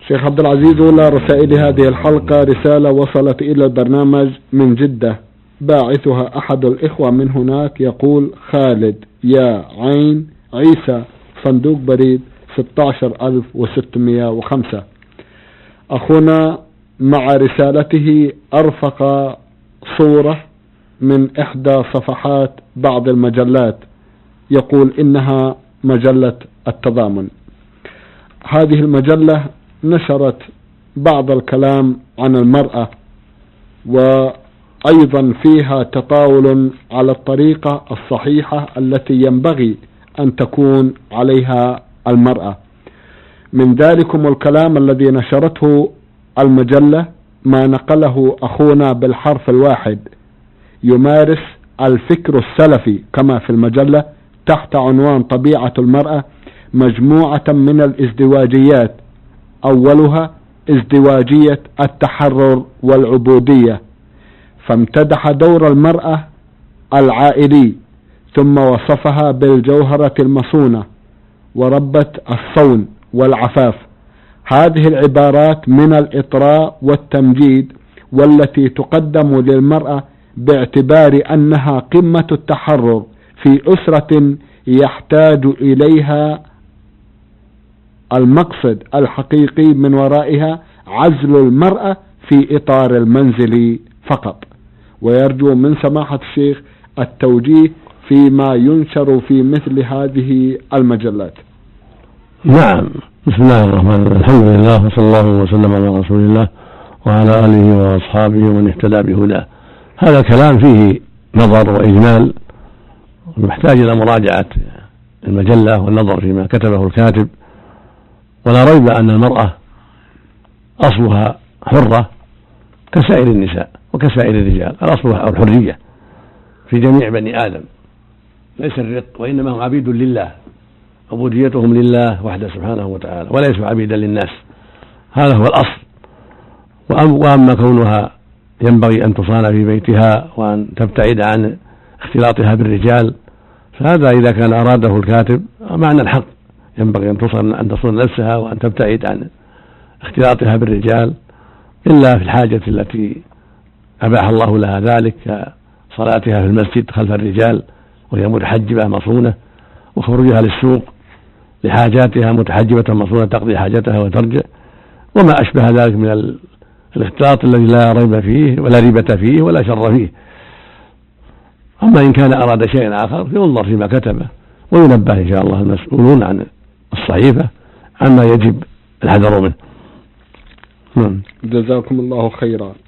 شيخ عبد العزيز، أولى رسائل هذه الحلقة رسالة وصلت إلى البرنامج من جدة، باعثها أحد الإخوة من هناك، يقول: خالد يا عين عيسى، صندوق بريد 16605. أخونا مع رسالته أرفق صورة من إحدى صفحات بعض المجلات، يقول إنها مجلة التضامن. هذه المجلة نشرت بعض الكلام عن المرأة، وأيضا فيها تطاول على الطريقة الصحيحة التي ينبغي أن تكون عليها المرأة. من ذلكم الكلام الذي نشرته المجلة ما نقله أخونا بالحرف الواحد: يمارس الفكر السلفي كما في المجلة تحت عنوان طبيعة المرأة مجموعة من الازدواجيات، أولها ازدواجية التحرر والعبودية، فامتدح دور المرأة العائلي، ثم وصفها بالجوهرة المصونة وربة الصون والعفاف. هذه العبارات من الإطراء والتمجيد، والتي تقدم للمرأة باعتبار أنها قمة التحرر في أسرة يحتاج إليها المقصد الحقيقي من ورائها عزل المرأة في إطار المنزل فقط. ويرجو من سماحة الشيخ التوجيه فيما ينشر في مثل هذه المجلات. نعم، بسم الله الرحمن الرحيم، الحمد لله وصلى الله وسلم على رسول الله وعلى آله وأصحابه ومن اهتدى بهداه. هذا كلام فيه نظر وإجمال، ومحتاج إلى مراجعة المجلة والنظر فيما كتبه الكاتب. ولا ريب أن المرأة أصلها حرة كسائر النساء وكسائر الرجال، الأصل الحرية في جميع بني آدم، ليس الرق، وإنما هم عبيد لله، عبوديتهم لله وحده سبحانه وتعالى، وليسوا عبيدا للناس. هذا هو الأصل. وأما كونها ينبغي أن تصان في بيتها وأن تبتعد عن اختلاطها بالرجال، فهذا إذا كان أراده الكاتب معنى الحق، ينبغي أن تصون نفسها وأن تبتعد عن اختلاطها بالرجال، إلا في الحاجة التي أباح الله لها ذلك، كصلاتها في المسجد خلف الرجال وهي متحجبة مصونة، وخروجها للسوق لحاجاتها متحجبة مصونة تقضي حاجتها وترجع، وما أشبه ذلك من الاختلاط الذي لا ريب فيه ولا ريبة فيه ولا شر فيه. أما إن كان أراد شيئا آخر ينظر فيما كتبه، وينبه إن شاء الله المسؤولون عن الصحيفة عما يجب الحذر منه. جزاكم الله خيرا.